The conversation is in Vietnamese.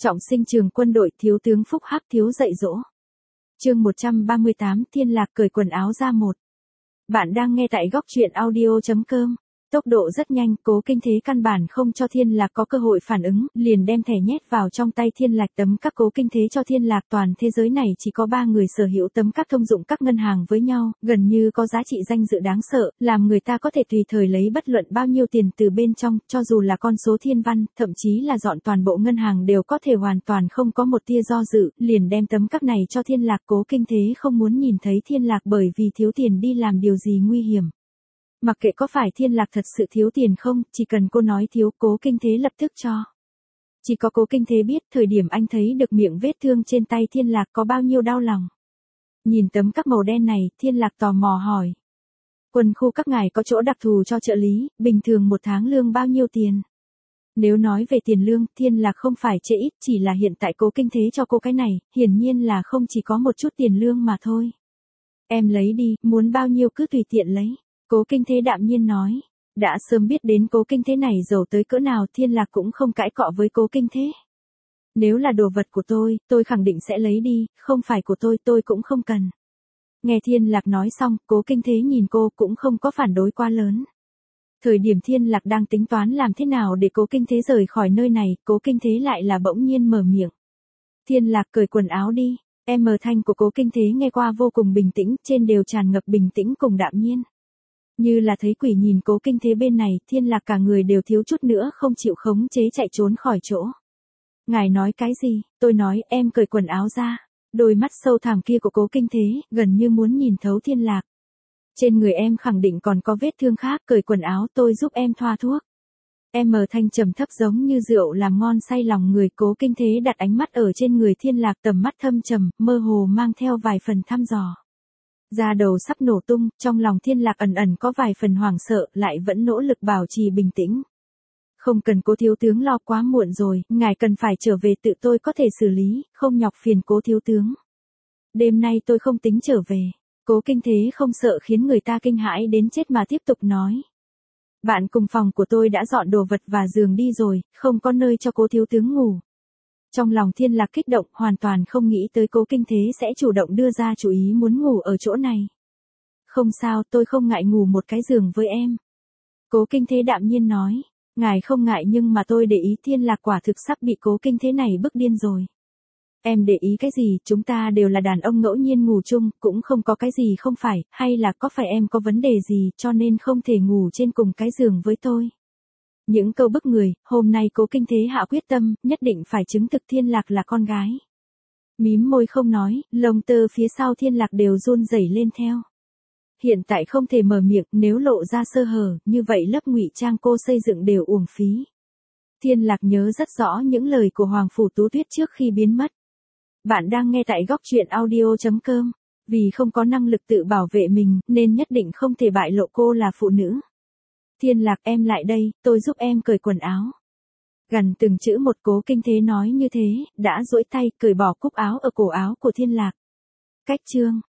Trọng sinh trường quân đội, thiếu tướng Phúc Hắc thiếu dạy dỗ. Chương 138, Thiên Lạc cởi quần áo ra một. Bạn đang nghe tại góc truyện audio.com. Tốc độ rất nhanh, Cố Kinh Thế căn bản không cho Thiên Lạc có cơ hội phản ứng, liền đem thẻ nhét vào trong tay Thiên Lạc. Tấm các Cố Kinh Thế cho Thiên Lạc. Toàn thế giới này chỉ có 3 người sở hữu tấm các thông dụng các ngân hàng với nhau, gần như có giá trị danh dự đáng sợ, làm người ta có thể tùy thời lấy bất luận bao nhiêu tiền từ bên trong, cho dù là con số thiên văn, thậm chí là dọn toàn bộ ngân hàng đều có thể hoàn toàn không có một tia do dự, liền đem tấm các này cho Thiên Lạc. Cố Kinh Thế không muốn nhìn thấy Thiên Lạc bởi vì thiếu tiền đi làm điều gì nguy hiểm. Mặc kệ có phải Thiên Lạc thật sự thiếu tiền không, chỉ cần cô nói thiếu, Cố Kinh Thế lập tức cho. Chỉ có Cố Kinh Thế biết thời điểm anh thấy được miệng vết thương trên tay Thiên Lạc có bao nhiêu đau lòng. Nhìn tấm các màu đen này, Thiên Lạc tò mò hỏi. Quân khu các ngài có chỗ đặc thù cho trợ lý, bình thường một tháng lương bao nhiêu tiền? Nếu nói về tiền lương, Thiên Lạc không phải chê ít, chỉ là hiện tại Cố Kinh Thế cho cô cái này, hiển nhiên là không chỉ có một chút tiền lương mà thôi. Em lấy đi, muốn bao nhiêu cứ tùy tiện lấy. Cố Kinh Thế đạm nhiên nói. Đã sớm biết đến Cố Kinh Thế này giàu tới cỡ nào, Thiên Lạc cũng không cãi cọ với Cố Kinh Thế. Nếu là đồ vật của tôi khẳng định sẽ lấy đi, không phải của tôi cũng không cần. Nghe Thiên Lạc nói xong, Cố Kinh Thế nhìn cô cũng không có phản đối quá lớn. Thời điểm Thiên Lạc đang tính toán làm thế nào để Cố Kinh Thế rời khỏi nơi này, Cố Kinh Thế lại là bỗng nhiên mở miệng. Thiên Lạc cởi quần áo đi. Thanh của Cố Kinh Thế nghe qua vô cùng bình tĩnh, trên đều tràn ngập bình tĩnh cùng đạm nhiên. Như là thấy quỷ nhìn Cố Kinh Thế bên này, Thiên Lạc cả người đều thiếu chút nữa không chịu khống chế chạy trốn khỏi chỗ. Ngài nói cái gì? Tôi nói em cởi quần áo ra. Đôi mắt sâu thẳm kia của Cố Kinh Thế, gần như muốn nhìn thấu Thiên Lạc. Trên người em khẳng định còn có vết thương khác, cởi quần áo tôi giúp em thoa thuốc. Thanh trầm thấp giống như rượu làm ngon say lòng người. Cố Kinh Thế đặt ánh mắt ở trên người Thiên Lạc, tầm mắt thâm trầm, mơ hồ mang theo vài phần thăm dò. Da đầu sắp nổ tung, trong lòng Thiên Lạc ẩn ẩn có vài phần hoảng sợ, lại vẫn nỗ lực bảo trì bình tĩnh. Không cần Cố thiếu tướng lo, quá muộn rồi, ngài cần phải trở về, tự tôi có thể xử lý, không nhọc phiền Cố thiếu tướng. Đêm nay tôi không tính trở về. Cố Kinh Thế không sợ khiến người ta kinh hãi đến chết mà tiếp tục nói. Bạn cùng phòng của tôi đã dọn đồ vật và giường đi rồi, không có nơi cho Cố thiếu tướng ngủ. Trong lòng Thiên Lạc kích động, hoàn toàn không nghĩ tới Cố Kinh Thế sẽ chủ động đưa ra chủ ý muốn ngủ ở chỗ này. Không sao, tôi không ngại ngủ một cái giường với em. Cố Kinh Thế đạm nhiên nói. Ngài không ngại nhưng mà tôi để ý. Thiên Lạc quả thực sắp bị Cố Kinh Thế này bức điên rồi. Em để ý cái gì, chúng ta đều là đàn ông ngẫu nhiên ngủ chung, cũng không có cái gì không phải, hay là có phải em có vấn đề gì cho nên không thể ngủ trên cùng cái giường với tôi. Những câu bức người, hôm nay Cố Kinh Thế hạ quyết tâm, nhất định phải chứng thực Thiên Lạc là con gái. Mím môi không nói, lông tơ phía sau Thiên Lạc đều run rẩy lên theo. Hiện tại không thể mở miệng, nếu lộ ra sơ hở, như vậy lớp ngụy trang cô xây dựng đều uổng phí. Thiên Lạc nhớ rất rõ những lời của Hoàng Phủ Tú Tuyết trước khi biến mất. Bạn đang nghe tại góc truyện audio.com. Vì không có năng lực tự bảo vệ mình, nên nhất định không thể bại lộ cô là phụ nữ. Thiên Lạc, em lại đây, tôi giúp em cởi quần áo. Gần từng chữ một, Cố Kinh Thế nói như thế, đã duỗi tay cởi bỏ cúc áo ở cổ áo của Thiên Lạc. Cách chương.